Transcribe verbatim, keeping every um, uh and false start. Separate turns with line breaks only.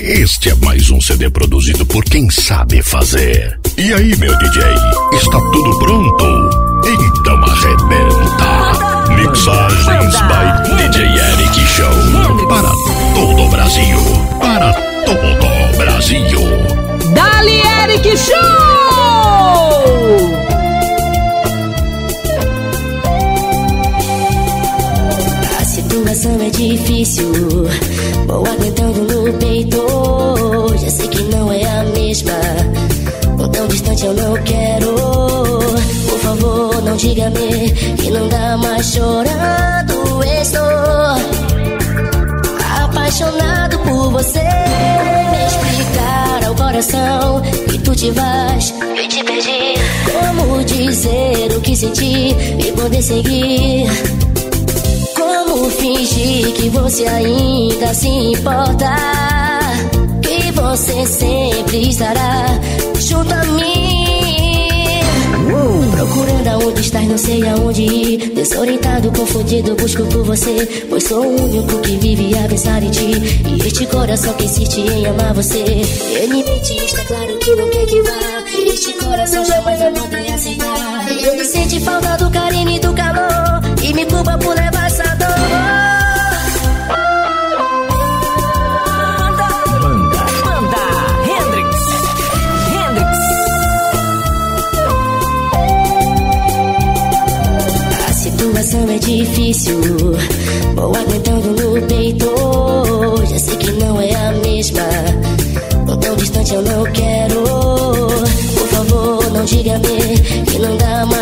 Este é mais um C D produzido por quem sabe fazer. E aí, meu D J, está tudo pronto? Então arrebenta. Mixagens by D J Eric Show. Para todo o Brasil. Para todo o Brasil.
Dali Eric Show!
A situação é difícil, vou aguentando no peito. Já sei que não é a mesma, tão distante eu não quero. Por favor, não diga-me que não dá mais chorando. Estou apaixonado por você. Me explicar ao coração que tu te vais, eu te perdi. Como dizer o que senti e poder seguir? Como fingir que você ainda se importa? Que você sempre estará junto a mim. Procurando aonde estás, não sei aonde ir. Desorientado, confundido, busco por você, pois sou o único que vive a pensar em ti. E este coração que insiste em amar você, ele mente, está claro que não quer que vá. Este coração jamais vai poder aceitar. Ele sente falta do carinho e do calor, e me culpa por levar essa dor. A situação é difícil, vou aguentando no peito. Já sei que não é a mesma, tão distante eu não quero. Por favor, não diga-me que não dá mais